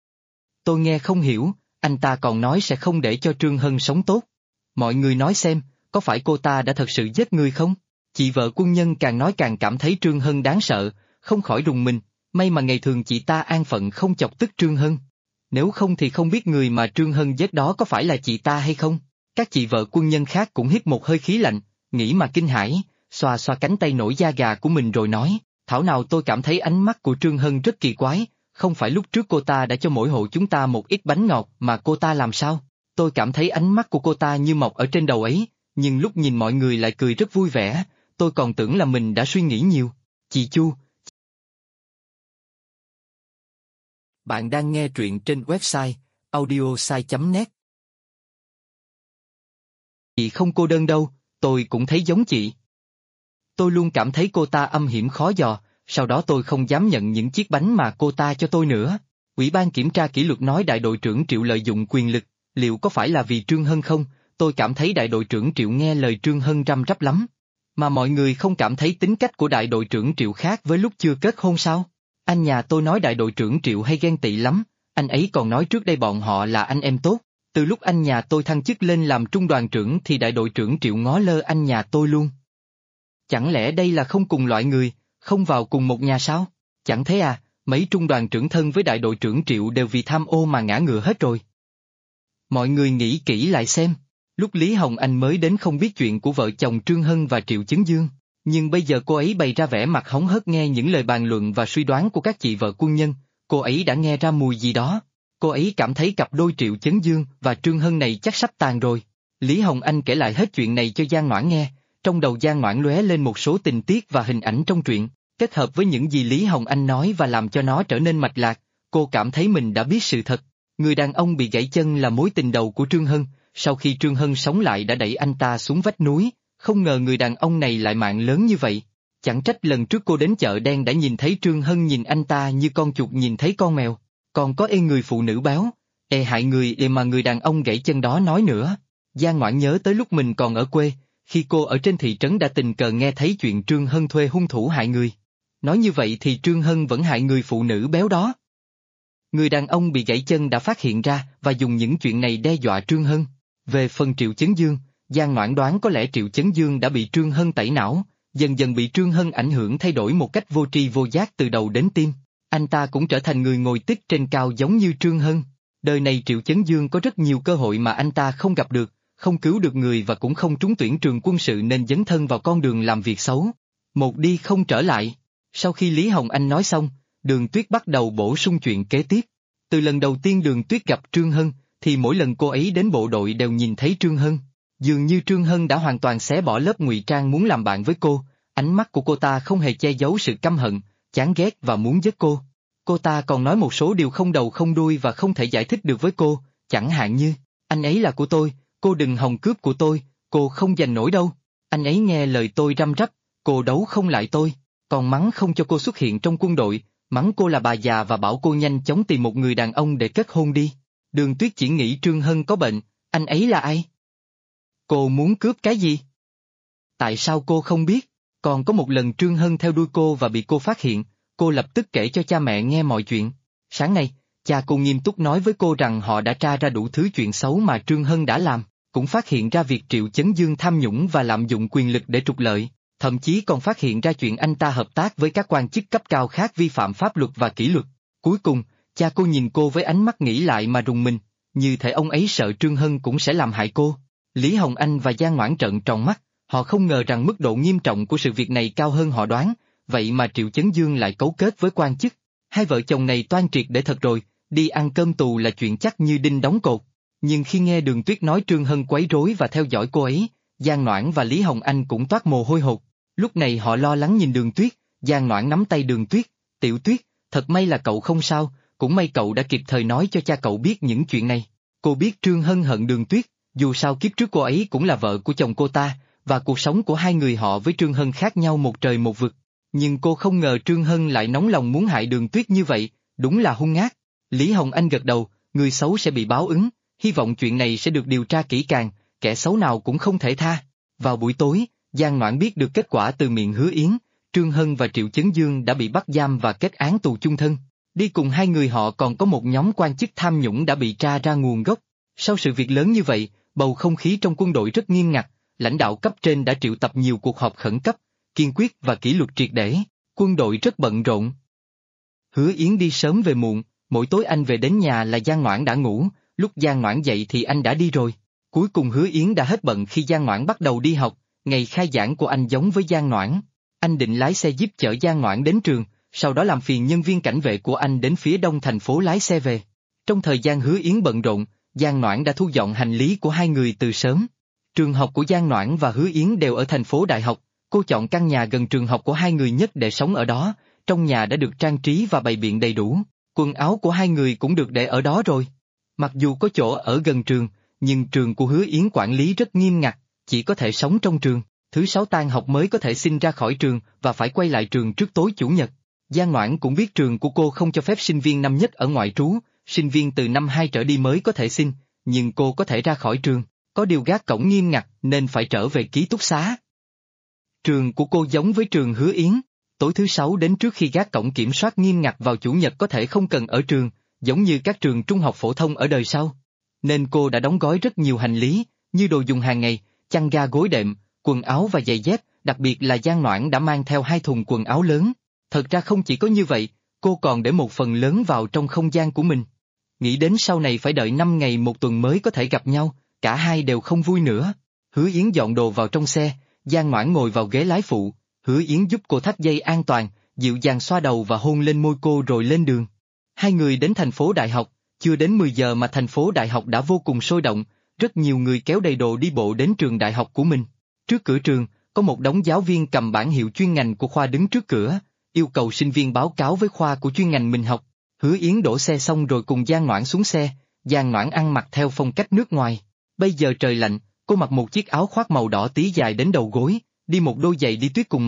Tôi nghe không hiểu, anh ta còn nói sẽ không để cho Trương Hân sống tốt. Mọi người nói xem, có phải cô ta đã thật sự giết người không? Chị vợ quân nhân càng nói càng cảm thấy Trương Hân đáng sợ, không khỏi rùng mình, may mà ngày thường chị ta an phận không chọc tức Trương Hân. Nếu không thì không biết người mà Trương Hân giết đó có phải là chị ta hay không? Các chị vợ quân nhân khác cũng hít một hơi khí lạnh, nghĩ mà kinh hãi, xoa xoa cánh tay nổi da gà của mình rồi nói, thảo nào tôi cảm thấy ánh mắt của Trương Hân rất kỳ quái, không phải lúc trước cô ta đã cho mỗi hộ chúng ta một ít bánh ngọt mà cô ta làm sao? Tôi cảm thấy ánh mắt của cô ta như mọc ở trên đầu ấy, nhưng lúc nhìn mọi người lại cười rất vui vẻ, tôi còn tưởng là mình đã suy nghĩ nhiều. Chị Chu. Bạn đang nghe truyện trên website audiosai.net. Chị không cô đơn đâu, tôi cũng thấy giống chị. Tôi luôn cảm thấy cô ta âm hiểm khó dò, sau đó tôi không dám nhận những chiếc bánh mà cô ta cho tôi nữa. Ủy ban kiểm tra kỷ luật nói đại đội trưởng Triệu lợi dụng quyền lực, liệu có phải là vì Trương Hân không? Tôi cảm thấy đại đội trưởng Triệu nghe lời Trương Hân răm rắp lắm. Mà mọi người không cảm thấy tính cách của đại đội trưởng Triệu khác với lúc chưa kết hôn sao? Anh nhà tôi nói đại đội trưởng Triệu hay ghen tị lắm, anh ấy còn nói trước đây bọn họ là anh em tốt. Từ lúc anh nhà tôi thăng chức lên làm trung đoàn trưởng thì đại đội trưởng Triệu ngó lơ anh nhà tôi luôn. Chẳng lẽ đây là không cùng loại người, không vào cùng một nhà sao? Chẳng thế à, mấy trung đoàn trưởng thân với đại đội trưởng Triệu đều vì tham ô mà ngã ngựa hết rồi. Mọi người nghĩ kỹ lại xem, lúc Lý Hồng Anh mới đến không biết chuyện của vợ chồng Trương Hân và Triệu Chấn Dương, nhưng bây giờ cô ấy bày ra vẻ mặt hóng hớt nghe những lời bàn luận và suy đoán của các chị vợ quân nhân, cô ấy đã nghe ra mùi gì đó. Cô ấy cảm thấy cặp đôi Triệu Chấn Dương và Trương Hân này chắc sắp tàn rồi. Lý Hồng Anh kể lại hết chuyện này cho Giang Noãn nghe, trong đầu Giang Noãn lóe lên một số tình tiết và hình ảnh trong truyện, kết hợp với những gì Lý Hồng Anh nói và làm cho nó trở nên mạch lạc, cô cảm thấy mình đã biết sự thật. Người đàn ông bị gãy chân là mối tình đầu của Trương Hân, sau khi Trương Hân sống lại đã đẩy anh ta xuống vách núi, không ngờ người đàn ông này lại mạng lớn như vậy. Chẳng trách lần trước cô đến chợ đen đã nhìn thấy Trương Hân nhìn anh ta như con chuột nhìn thấy con mèo, còn có người phụ nữ báo, hại người mà người đàn ông gãy chân đó nói nữa. Giang Ngoãn nhớ tới lúc mình còn ở quê, khi cô ở trên thị trấn đã tình cờ nghe thấy chuyện Trương Hân thuê hung thủ hại người. Nói như vậy thì Trương Hân vẫn hại người phụ nữ béo đó. Người đàn ông bị gãy chân đã phát hiện ra và dùng những chuyện này đe dọa Trương Hân. Về phần Triệu Chấn Dương, Giang Ngoãn đoán có lẽ Triệu Chấn Dương đã bị Trương Hân tẩy não, dần dần bị Trương Hân ảnh hưởng thay đổi một cách vô tri vô giác từ đầu đến tim. Anh ta cũng trở thành người ngồi tích trên cao giống như Trương Hân. Đời này Triệu Chấn Dương có rất nhiều cơ hội mà anh ta không gặp được, không cứu được người và cũng không trúng tuyển trường quân sự nên dấn thân vào con đường làm việc xấu. Một đi không trở lại. Sau khi Lý Hồng Anh nói xong, Đường Tuyết bắt đầu bổ sung chuyện kế tiếp. Từ lần đầu tiên Đường Tuyết gặp Trương Hân, thì mỗi lần cô ấy đến bộ đội đều nhìn thấy Trương Hân. Dường như Trương Hân đã hoàn toàn xé bỏ lớp ngụy trang muốn làm bạn với cô, ánh mắt của cô ta không hề che giấu sự căm hận, chán ghét và muốn giết cô. Cô ta còn nói một số điều không đầu không đuôi và không thể giải thích được với cô, chẳng hạn như, anh ấy là của tôi, cô đừng hòng cướp của tôi, cô không giành nổi đâu. Anh ấy nghe lời tôi răm rắp, cô đấu không lại tôi, còn mắng không cho cô xuất hiện trong quân đội, mắng cô là bà già và bảo cô nhanh chóng tìm một người đàn ông để kết hôn đi. Đường Tuyết chỉ nghĩ Trương Hân có bệnh, anh ấy là ai? Cô muốn cướp cái gì? Tại sao cô không biết? Còn có một lần Trương Hân theo đuôi cô và bị cô phát hiện, cô lập tức kể cho cha mẹ nghe mọi chuyện. Sáng nay, cha cô nghiêm túc nói với cô rằng họ đã tra ra đủ thứ chuyện xấu mà Trương Hân đã làm, cũng phát hiện ra việc Triệu Chấn Dương tham nhũng và lạm dụng quyền lực để trục lợi, thậm chí còn phát hiện ra chuyện anh ta hợp tác với các quan chức cấp cao khác vi phạm pháp luật và kỷ luật. Cuối cùng, cha cô nhìn cô với ánh mắt nghĩ lại mà rùng mình, như thể ông ấy sợ Trương Hân cũng sẽ làm hại cô. Lý Hồng Anh và Giang Ngoãn trợn tròn mắt, họ không ngờ rằng mức độ nghiêm trọng của sự việc này cao hơn họ đoán, vậy mà Triệu Chấn Dương lại cấu kết với quan chức. Hai vợ chồng này toan triệt để thật rồi, đi ăn cơm tù là chuyện chắc như đinh đóng cột. Nhưng khi nghe Đường Tuyết nói Trương Hân quấy rối và theo dõi cô ấy, Giang Ngoãn và Lý Hồng Anh cũng toát mồ hôi hột. Lúc này họ lo lắng nhìn Đường Tuyết, Giang Ngoãn nắm tay Đường Tuyết, Tiểu Tuyết, thật may là cậu không sao, cũng may cậu đã kịp thời nói cho cha cậu biết những chuyện này. Cô biết Trương Hân hận Đường Tuyết, dù sao kiếp trước cô ấy cũng là vợ của chồng cô ta, và cuộc sống của hai người họ với Trương Hân khác nhau một trời một vực. Nhưng cô không ngờ Trương Hân lại nóng lòng muốn hại Đường Tuyết như vậy, đúng là hung ác. Lý Hồng Anh gật đầu, người xấu sẽ bị báo ứng, hy vọng chuyện này sẽ được điều tra kỹ càng, kẻ xấu nào cũng không thể tha. Vào buổi tối, Giang Ngoãn biết được kết quả từ miệng Hứa Yến, Trương Hân và Triệu Chấn Dương đã bị bắt giam và kết án tù chung thân. Đi cùng hai người họ còn có một nhóm quan chức tham nhũng đã bị tra ra nguồn gốc. Sau sự việc lớn như vậy, bầu không khí trong quân đội rất nghiêm ngặt, lãnh đạo cấp trên đã triệu tập nhiều cuộc họp khẩn cấp, kiên quyết và kỷ luật triệt để, quân đội rất bận rộn. Hứa Yến đi sớm về muộn, mỗi tối anh về đến nhà là Giang Ngoãn đã ngủ, lúc Giang Ngoãn dậy thì anh đã đi rồi. Cuối cùng Hứa Yến đã hết bận khi Giang Ngoãn bắt đầu đi học, ngày khai giảng của anh giống với Giang Ngoãn. Anh định lái xe Jeep chở Giang Ngoãn đến trường, sau đó làm phiền nhân viên cảnh vệ của anh đến phía đông thành phố lái xe về. Trong thời gian Hứa Yến bận rộn, Giang Ngoãn đã thu dọn hành lý của hai người từ sớm. Trường học của Giang Ngoãn và Hứa Yến đều ở thành phố Đại học, cô chọn căn nhà gần trường học của hai người nhất để sống ở đó, trong nhà đã được trang trí và bày biện đầy đủ, quần áo của hai người cũng được để ở đó rồi. Mặc dù có chỗ ở gần trường, nhưng trường của Hứa Yến quản lý rất nghiêm ngặt, chỉ có thể sống trong trường, thứ sáu tan học mới có thể xin ra khỏi trường và phải quay lại trường trước tối chủ nhật. Giang Ngoãn cũng biết trường của cô không cho phép sinh viên năm nhất ở ngoại trú, sinh viên từ năm 2 trở đi mới có thể xin, nhưng cô có thể ra khỏi trường, có điều gác cổng nghiêm ngặt nên phải trở về ký túc xá. Trường của cô giống với trường Hứa Yến, tối thứ sáu đến trước khi gác cổng kiểm soát nghiêm ngặt vào chủ nhật có thể không cần ở trường, giống như các trường trung học phổ thông ở đời sau. Nên cô đã đóng gói rất nhiều hành lý, như đồ dùng hàng ngày, chăn ga gối đệm, quần áo và giày dép, đặc biệt là Giang Ngoãn đã mang theo 2 thùng quần áo lớn. Thật ra không chỉ có như vậy, cô còn để một phần lớn vào trong không gian của mình. Nghĩ đến sau này phải đợi 5 ngày một tuần mới có thể gặp nhau, cả hai đều không vui nữa. Hứa Yến dọn đồ vào trong xe, Giang Ngoãn ngồi vào ghế lái phụ, Hứa Yến giúp cô thắt dây an toàn, dịu dàng xoa đầu và hôn lên môi cô rồi lên đường. Hai người đến thành phố Đại học, chưa đến 10 giờ mà thành phố Đại học đã vô cùng sôi động, rất nhiều người kéo đầy đồ đi bộ đến trường đại học của mình. Trước cửa trường, có một đống giáo viên cầm bảng hiệu chuyên ngành của khoa đứng trước cửa, yêu cầu sinh viên báo cáo với khoa của chuyên ngành mình học. Hứa Yến đổ xe xong rồi cùng Giang Ngoãn xuống xe, Giang Ngoãn ăn mặc theo phong cách nước ngoài. Bây giờ trời lạnh, cô mặc một chiếc áo khoác màu đỏ tí dài đến đầu gối, đi một đôi giày đi tuyết cùng màu,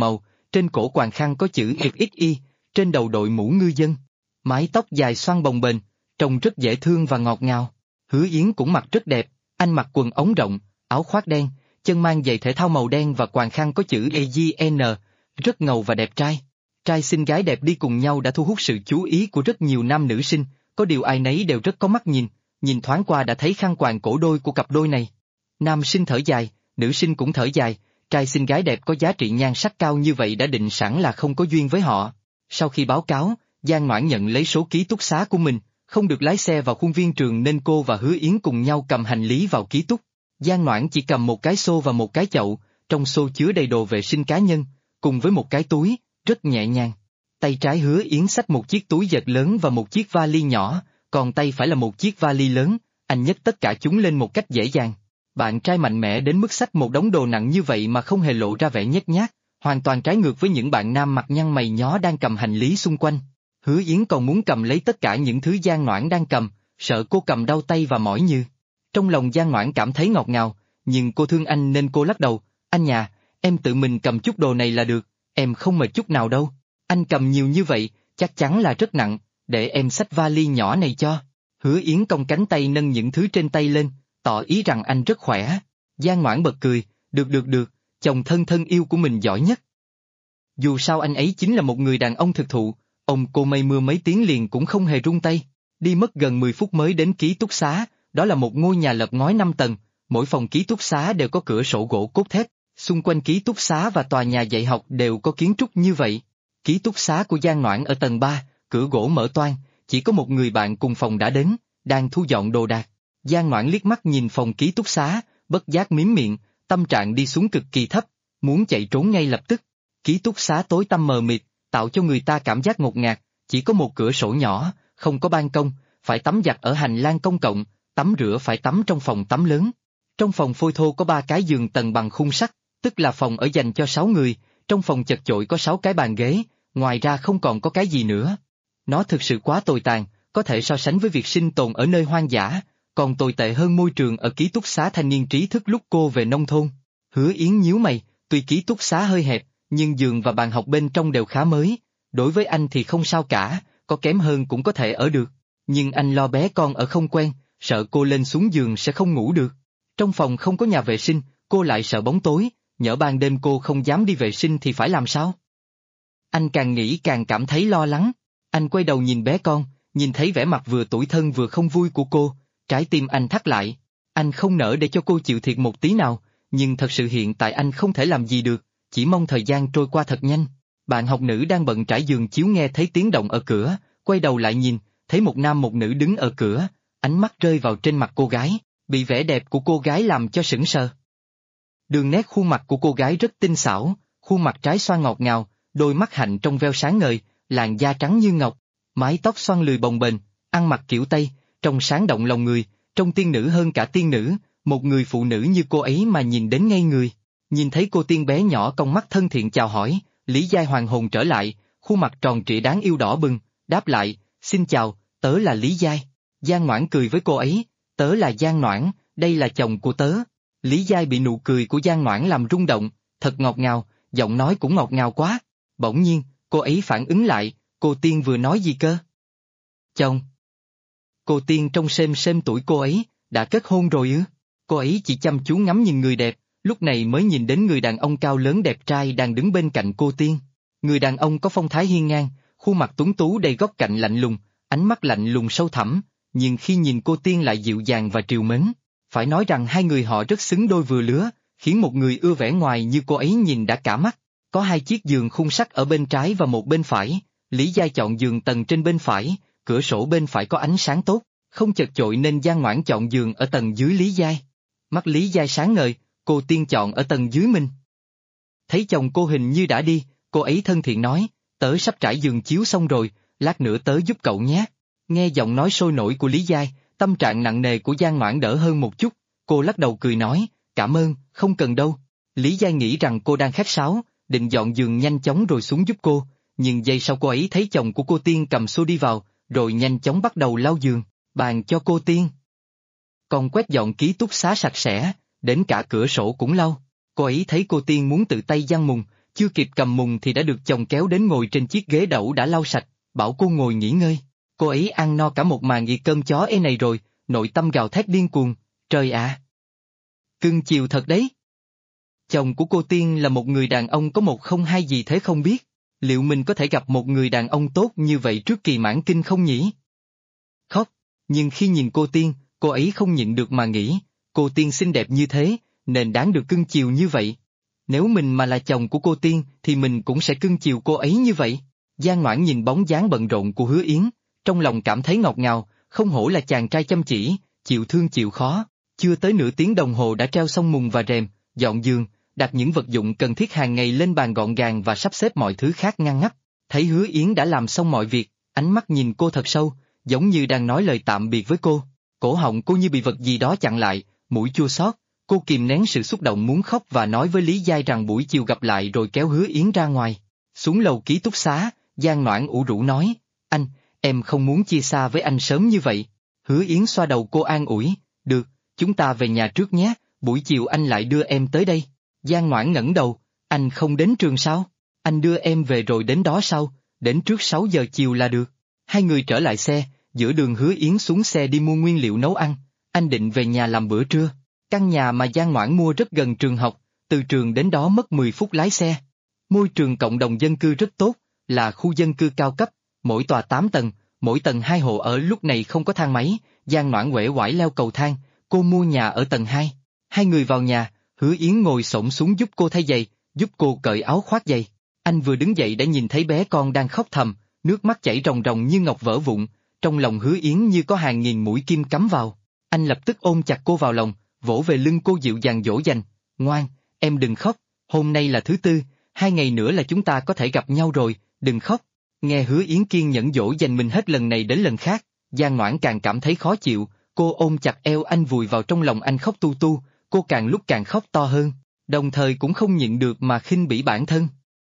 trên cổ quàng khăn có chữ XXI, trên đầu đội mũ ngư dân. Mái tóc dài xoăn bồng bềnh, trông rất dễ thương và ngọt ngào. Hứa Yến cũng mặc rất đẹp, anh mặc quần ống rộng, áo khoác đen, chân mang giày thể thao màu đen và quàng khăn có chữ EGN, rất ngầu và đẹp trai. Trai xinh gái đẹp đi cùng nhau đã thu hút sự chú ý của rất nhiều nam nữ sinh, có điều ai nấy đều rất có mắt nhìn thoáng qua đã thấy khăn quàng cổ đôi của cặp đôi này. Nam sinh thở dài, nữ sinh cũng thở dài, trai xinh gái đẹp có giá trị nhan sắc cao như vậy đã định sẵn là không có duyên với họ. Sau khi báo cáo, Giang Ngoãn nhận lấy số ký túc xá của mình, không được lái xe vào khuôn viên trường nên cô và Hứa Yến cùng nhau cầm hành lý vào ký túc. Giang Ngoãn chỉ cầm một cái xô và một cái chậu, trong xô chứa đầy đồ vệ sinh cá nhân, cùng với một cái túi, rất nhẹ nhàng. Tay trái Hứa Yến xách một chiếc túi dệt lớn và một chiếc vali nhỏ, còn tay phải là một chiếc vali lớn, anh nhấc tất cả chúng lên một cách dễ dàng. Bạn trai mạnh mẽ đến mức xách một đống đồ nặng như vậy mà không hề lộ ra vẻ nhếch nhác, hoàn toàn trái ngược với những bạn nam mặt nhăn mày nhó đang cầm hành lý xung quanh. Hứa Yến còn muốn cầm lấy tất cả những thứ Giang Ngoãn đang cầm, sợ cô cầm đau tay và mỏi như. Trong lòng Giang Ngoãn cảm thấy ngọt ngào, nhưng cô thương anh nên cô lắc đầu, anh nhà, em tự mình cầm chút đồ này là được, em không mệt chút nào đâu. Anh cầm nhiều như vậy, chắc chắn là rất nặng, để em xách vali nhỏ này cho. Hứa Yến cong cánh tay nâng những thứ trên tay lên, tỏ ý rằng anh rất khỏe. Giang Ngoãn bật cười, được, chồng thân yêu của mình giỏi nhất. Dù sao anh ấy chính là một người đàn ông thực thụ, ông cô mây mưa mấy tiếng liền cũng không hề run tay. Đi mất gần 10 phút mới đến ký túc xá, đó là một ngôi nhà lợp ngói 5 tầng, mỗi phòng ký túc xá đều có cửa sổ gỗ cốt thép, xung quanh ký túc xá và tòa nhà dạy học đều có kiến trúc như vậy. Ký túc xá của Giang Ngoãn ở tầng 3, cửa gỗ mở toang, chỉ có một người bạn cùng phòng đã đến, đang thu dọn đồ đạc. Giang Ngoãn liếc mắt nhìn phòng ký túc xá, bất giác mím miệng, tâm trạng đi xuống cực kỳ thấp, muốn chạy trốn ngay lập tức. Ký túc xá tối tăm mờ mịt, tạo cho người ta cảm giác ngột ngạt, chỉ có một cửa sổ nhỏ, không có ban công, phải tắm giặt ở hành lang công cộng, tắm rửa phải tắm trong phòng tắm lớn. Trong phòng phôi thô có 3 cái giường tầng bằng khung sắt, tức là phòng ở dành cho 6 người, trong phòng chật chội có 6 cái bàn ghế, ngoài ra không còn có cái gì nữa. Nó thực sự quá tồi tàn, có thể so sánh với việc sinh tồn ở nơi hoang dã, còn tồi tệ hơn môi trường ở ký túc xá thanh niên trí thức lúc cô về nông thôn. Hứa Yến nhíu mày, tuy ký túc xá hơi hẹp, nhưng giường và bàn học bên trong đều khá mới. Đối với anh thì không sao cả, có kém hơn cũng có thể ở được. Nhưng anh lo bé con ở không quen, sợ cô lên xuống giường sẽ không ngủ được. Trong phòng không có nhà vệ sinh, cô lại sợ bóng tối, nhỡ ban đêm cô không dám đi vệ sinh thì phải làm sao? Anh càng nghĩ càng cảm thấy lo lắng. Anh quay đầu nhìn bé con, nhìn thấy vẻ mặt vừa tủi thân vừa không vui của cô, trái tim anh thắt lại. Anh không nỡ để cho cô chịu thiệt một tí nào, nhưng thật sự hiện tại anh không thể làm gì được, chỉ mong thời gian trôi qua thật nhanh. Bạn học nữ đang bận trải giường chiếu nghe thấy tiếng động ở cửa, quay đầu lại nhìn, thấy một nam một nữ đứng ở cửa, ánh mắt rơi vào trên mặt cô gái, bị vẻ đẹp của cô gái làm cho sững sờ. Đường nét khuôn mặt của cô gái rất tinh xảo, khuôn mặt trái xoan ngọt ngào, đôi mắt hạnh trong veo sáng ngời, làn da trắng như ngọc, mái tóc xoăn lười bồng bềnh, ăn mặc kiểu Tây, trông sáng động lòng người, trông tiên nữ hơn cả tiên nữ, một người phụ nữ như cô ấy mà nhìn đến ngây người. Nhìn thấy cô tiên bé nhỏ cong mắt thân thiện chào hỏi, Lý Giai hoàn hồn trở lại, khuôn mặt tròn trịa đáng yêu đỏ bừng, đáp lại, xin chào, tớ là Lý Giai. Giang Ngoãn cười với cô ấy, tớ là Giang Noãn, đây là chồng của tớ. Lý Giai bị nụ cười của Giang Noãn làm rung động, thật ngọt ngào, giọng nói cũng ngọt ngào quá. Bỗng nhiên, cô ấy phản ứng lại, cô Tiên vừa nói gì cơ? Chồng. Cô Tiên trông xem tuổi cô ấy, đã kết hôn rồi ư? Cô ấy chỉ chăm chú ngắm nhìn người đẹp, lúc này mới nhìn đến người đàn ông cao lớn đẹp trai đang đứng bên cạnh cô Tiên. Người đàn ông có phong thái hiên ngang, khuôn mặt tuấn tú đầy góc cạnh lạnh lùng, ánh mắt lạnh lùng sâu thẳm, nhưng khi nhìn cô Tiên lại dịu dàng và trìu mến. Phải nói rằng hai người họ rất xứng đôi vừa lứa, khiến một người ưa vẻ ngoài như cô ấy nhìn đã cả mắt. Có 2 chiếc giường khung sắt ở bên trái và một bên phải, Lý Giai chọn giường tầng trên bên phải, cửa sổ bên phải có ánh sáng tốt, không chật chội nên Giang Ngoãn chọn giường ở tầng dưới Lý Giai. Mắt Lý Giai sáng ngời, cô Tiên chọn ở tầng dưới mình. Thấy chồng cô hình như đã đi, cô ấy thân thiện nói, tớ sắp trải giường chiếu xong rồi, lát nữa tớ giúp cậu nhé. Nghe giọng nói sôi nổi của Lý Giai, tâm trạng nặng nề của Giang Ngoãn đỡ hơn một chút, cô lắc đầu cười nói, cảm ơn, không cần đâu. Lý Giai nghĩ rằng cô đang khách sáo, định dọn giường nhanh chóng rồi xuống giúp cô, nhưng giây sau cô ấy thấy chồng của cô Tiên cầm xô đi vào, rồi nhanh chóng bắt đầu lau giường, bàn cho cô Tiên. Còn quét dọn ký túc xá sạch sẽ, đến cả cửa sổ cũng lau. Cô ấy thấy cô Tiên muốn tự tay giăng mùng, chưa kịp cầm mùng thì đã được chồng kéo đến ngồi trên chiếc ghế đẩu đã lau sạch, bảo cô ngồi nghỉ ngơi. Cô ấy ăn no cả một màn nghiệt cơm chó này rồi, nội tâm gào thét điên cuồng, trời ạ! Cưng chiều thật đấy! Chồng của cô Tiên là một người đàn ông có một không hai gì thế không biết, liệu mình có thể gặp một người đàn ông tốt như vậy trước kỳ mãn kinh không nhỉ? Khóc, nhưng khi nhìn cô Tiên, cô ấy không nhịn được mà nghĩ, cô Tiên xinh đẹp như thế, nên đáng được cưng chiều như vậy. Nếu mình mà là chồng của cô Tiên thì mình cũng sẽ cưng chiều cô ấy như vậy. Giang Ngoãn nhìn bóng dáng bận rộn của Hứa Yến, trong lòng cảm thấy ngọt ngào, không hổ là chàng trai chăm chỉ, chịu thương chịu khó, chưa tới nửa tiếng đồng hồ đã treo xong mùng và rèm, dọn giường, đặt những vật dụng cần thiết hàng ngày lên bàn gọn gàng và sắp xếp mọi thứ khác ngăn nắp. Thấy Hứa Yến đã làm xong mọi việc, ánh mắt nhìn cô thật sâu, giống như đang nói lời tạm biệt với cô. Cổ họng cô như bị vật gì đó chặn lại, mũi chua xót, cô kìm nén sự xúc động muốn khóc và nói với Lý Giai rằng buổi chiều gặp lại rồi kéo Hứa Yến ra ngoài. Xuống lầu ký túc xá, Giang Noãn ủ rũ nói, anh, em không muốn chia xa với anh sớm như vậy. Hứa Yến xoa đầu cô an ủi, được, chúng ta về nhà trước nhé, buổi chiều anh lại đưa em tới đây. Giang Noãn ngẩng đầu, anh không đến trường sao? Anh đưa em về rồi đến đó sau, đến trước 6 giờ chiều là được. Hai người trở lại xe, giữa đường Hứa Yến xuống xe đi mua nguyên liệu nấu ăn, anh định về nhà làm bữa trưa. Căn nhà mà Giang Noãn mua rất gần trường học, từ trường đến đó mất 10 phút lái xe. Môi trường cộng đồng dân cư rất tốt, là khu dân cư cao cấp, mỗi tòa 8 tầng, mỗi tầng 2 hộ ở. Lúc này không có thang máy, Giang Noãn uể oải leo cầu thang, cô mua nhà ở tầng 2. Hai người vào nhà, Hứa Yến ngồi xổm xuống giúp cô thay giày, giúp cô cởi áo khoác giày. Anh vừa đứng dậy đã nhìn thấy bé con đang khóc thầm, nước mắt chảy ròng ròng như ngọc vỡ vụn, trong lòng Hứa Yến như có hàng nghìn mũi kim cắm vào. Anh lập tức ôm chặt cô vào lòng, vỗ về lưng cô dịu dàng dỗ dành, ngoan, em đừng khóc, hôm nay là thứ tư, 2 ngày nữa là chúng ta có thể gặp nhau rồi, đừng khóc. Nghe Hứa Yến kiên nhẫn dỗ dành mình hết lần này đến lần khác, Giang Noãn càng cảm thấy khó chịu, cô ôm chặt eo anh vùi vào trong lòng anh khóc tu tu, cô càng lúc càng khóc to hơn, đồng thời cũng không nhịn được mà khinh bỉ bản thân.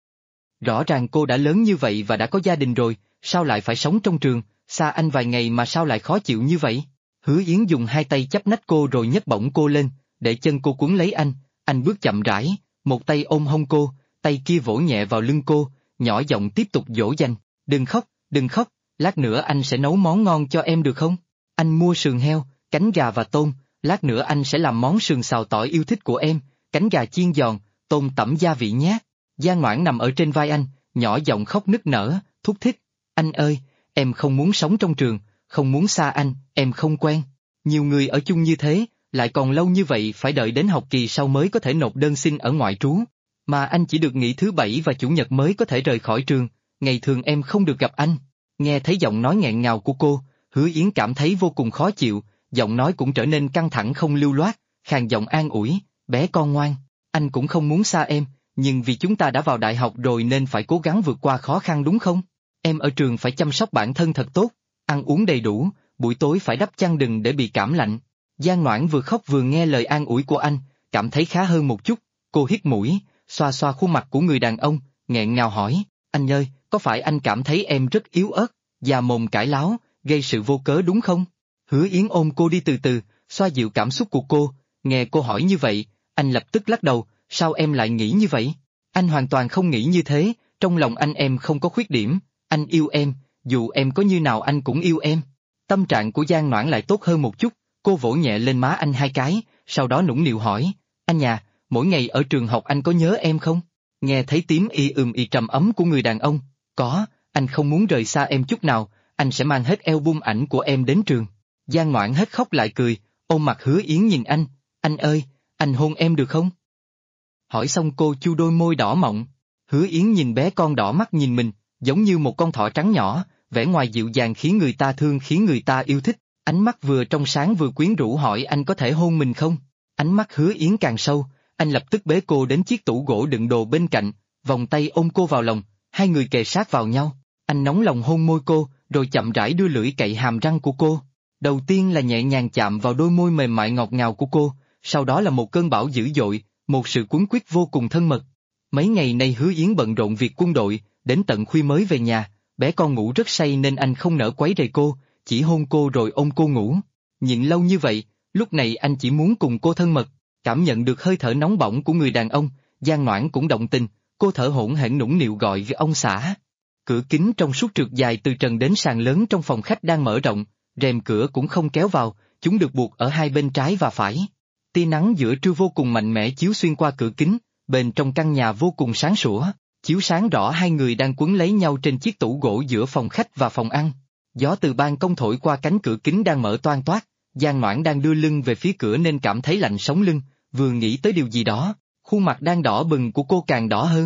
Rõ ràng cô đã lớn như vậy và đã có gia đình rồi, sao lại phải sống trong trường, xa anh vài ngày mà sao lại khó chịu như vậy? Hứa Yến dùng hai tay chấp nách cô rồi nhấc bổng cô lên, để chân cô cuốn lấy anh bước chậm rãi, một tay ôm hông cô, tay kia vỗ nhẹ vào lưng cô, nhỏ giọng tiếp tục dỗ dành, đừng khóc, lát nữa anh sẽ nấu món ngon cho em được không? Anh mua sườn heo, cánh gà và tôm, lát nữa anh sẽ làm món sườn xào tỏi yêu thích của em, cánh gà chiên giòn, tôm tẩm gia vị nhé. Giang Noãn nằm ở trên vai anh, nhỏ giọng khóc nức nở, thúc thích, anh ơi, em không muốn sống trong trường, không muốn xa anh, em không quen. Nhiều người ở chung như thế, lại còn lâu như vậy phải đợi đến học kỳ sau mới có thể nộp đơn xin ở ngoại trú. Mà anh chỉ được nghỉ thứ Bảy và Chủ nhật mới có thể rời khỏi trường, ngày thường em không được gặp anh. Nghe thấy giọng nói nghẹn ngào của cô, Hứa Yến cảm thấy vô cùng khó chịu, giọng nói cũng trở nên căng thẳng không lưu loát, khàn giọng an ủi, bé con ngoan, anh cũng không muốn xa em, nhưng vì chúng ta đã vào đại học rồi nên phải cố gắng vượt qua khó khăn đúng không? Em ở trường phải chăm sóc bản thân thật tốt, ăn uống đầy đủ, buổi tối phải đắp chăn đừng để bị cảm lạnh. Giang Noãn vừa khóc vừa nghe lời an ủi của anh, cảm thấy khá hơn một chút, cô hít mũi, xoa xoa khuôn mặt của người đàn ông, nghẹn ngào hỏi, anh ơi, có phải anh cảm thấy em rất yếu ớt, già mồm cãi láo, gây sự vô cớ đúng không? Hứa Yến ôm cô đi từ từ, xoa dịu cảm xúc của cô, nghe cô hỏi như vậy, anh lập tức lắc đầu, sao em lại nghĩ như vậy? Anh hoàn toàn không nghĩ như thế, trong lòng anh em không có khuyết điểm, anh yêu em, dù em có như nào anh cũng yêu em. Tâm trạng của Giang Noãn lại tốt hơn một chút, cô vỗ nhẹ lên má anh 2 cái, sau đó nũng nịu hỏi, anh nhà, mỗi ngày ở trường học anh có nhớ em không? Nghe thấy tiếng y trầm ấm của người đàn ông, có, anh không muốn rời xa em chút nào, anh sẽ mang hết album ảnh của em đến trường. Giang Noãn hết khóc lại cười, ôm mặt Hứa Yến nhìn anh ơi, anh hôn em được không? Hỏi xong cô chu đôi môi đỏ mọng, Hứa Yến nhìn bé con đỏ mắt nhìn mình, giống như một con thỏ trắng nhỏ, vẻ ngoài dịu dàng khiến người ta thương khiến người ta yêu thích, ánh mắt vừa trong sáng vừa quyến rũ hỏi anh có thể hôn mình không? Ánh mắt Hứa Yến càng sâu, anh lập tức bế cô đến chiếc tủ gỗ đựng đồ bên cạnh, vòng tay ôm cô vào lòng, hai người kề sát vào nhau, anh nóng lòng hôn môi cô, rồi chậm rãi đưa lưỡi cậy hàm răng của cô. Đầu tiên là nhẹ nhàng chạm vào đôi môi mềm mại ngọt ngào của cô, sau đó là một cơn bão dữ dội, một sự cuốn quýt vô cùng thân mật. Mấy ngày nay Hứa Yến bận rộn việc quân đội, đến tận khuya mới về nhà, bé con ngủ rất say nên anh không nỡ quấy rầy cô, chỉ hôn cô rồi ôm cô ngủ. Nhịn lâu như vậy, lúc này anh chỉ muốn cùng cô thân mật, cảm nhận được hơi thở nóng bỏng của người đàn ông, Giang Noãn cũng động tình, Cô thở hổn hển nũng nịu gọi với ông xã. Cửa kính trong suốt trượt dài từ trần đến sàn lớn trong phòng khách đang mở rộng, rèm cửa cũng không kéo vào, chúng được buộc ở hai bên trái và phải. Tia nắng giữa trưa vô cùng mạnh mẽ chiếu xuyên qua cửa kính, bên trong căn nhà vô cùng sáng sủa, chiếu sáng rõ hai người đang quấn lấy nhau trên chiếc tủ gỗ giữa phòng khách và phòng ăn. Gió từ ban công thổi qua cánh cửa kính đang mở toang toác, Giang Ngoãn đang đưa lưng về phía cửa nên cảm thấy lạnh sống lưng, vừa nghĩ tới điều gì đó, khuôn mặt đang đỏ bừng của cô càng đỏ hơn.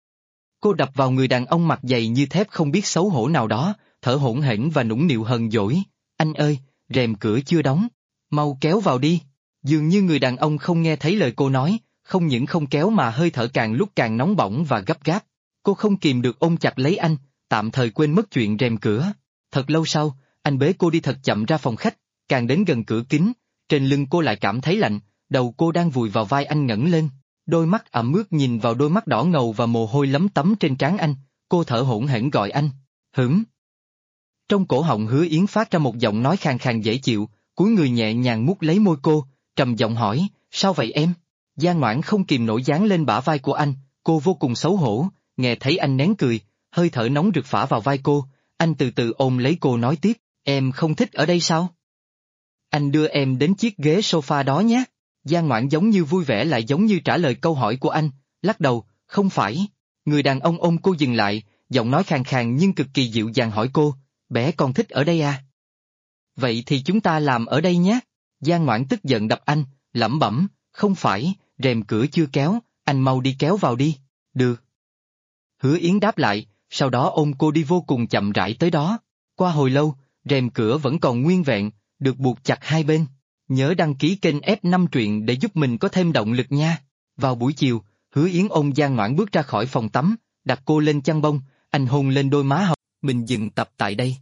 Cô đập vào người đàn ông mặt dày như thép không biết xấu hổ nào đó, thở hổn hển và nũng nịu hờn dỗi. Anh ơi, rèm cửa chưa đóng, mau kéo vào đi. Dường như người đàn ông không nghe thấy lời cô nói, không những không kéo mà hơi thở càng lúc càng nóng bỏng và gấp gáp. Cô không kìm được ôm chặt lấy anh, tạm thời quên mất chuyện rèm cửa. Thật lâu sau, anh bế cô đi thật chậm ra phòng khách, càng đến gần cửa kính, trên lưng cô lại cảm thấy lạnh, đầu cô đang vùi vào vai anh ngẩng lên. Đôi mắt ẩm ướt nhìn vào đôi mắt đỏ ngầu và mồ hôi lấm tấm trên trán anh, cô thở hổn hển gọi anh. Hửm. Trong cổ họng Hứa Yến phát ra một giọng nói khàn khàn dễ chịu, cúi người nhẹ nhàng mút lấy môi cô, trầm giọng hỏi, sao vậy em? Giang Ngoãn không kìm nổi dán lên bả vai của anh, cô vô cùng xấu hổ, nghe thấy anh nén cười, hơi thở nóng rực phả vào vai cô, anh từ từ ôm lấy cô nói tiếp, em không thích ở đây sao? Anh đưa em đến chiếc ghế sofa đó nhé. Giang Ngoãn giống như vui vẻ lại giống như trả lời câu hỏi của anh, lắc đầu, không phải. Người đàn ông ôm cô dừng lại, giọng nói khàn khàn nhưng cực kỳ dịu dàng hỏi cô, bé con thích ở đây à? Vậy thì chúng ta làm ở đây nhé. Giang Ngoãn tức giận đập anh, lẩm bẩm, không phải, rèm cửa chưa kéo, anh mau đi kéo vào đi. Được. Hứa Yến đáp lại, sau đó ôm cô đi vô cùng chậm rãi tới đó. Qua hồi lâu, rèm cửa vẫn còn nguyên vẹn, được buộc chặt hai bên. Nhớ đăng ký kênh F5 truyện để giúp mình có thêm động lực nha. Vào buổi chiều, Hứa Yến ôm Giang Ngoãn bước ra khỏi phòng tắm, đặt cô lên chăn bông, anh hôn lên đôi má hồng. Mình dừng tập tại đây.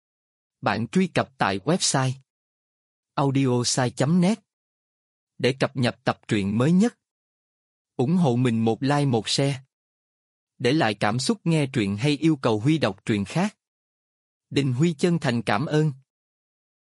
Bạn truy cập tại website audiosai.net để cập nhật tập truyện mới nhất. Ủng hộ mình một like một share. Để lại cảm xúc nghe truyện hay yêu cầu Huy đọc truyện khác. Đình Huy chân thành cảm ơn.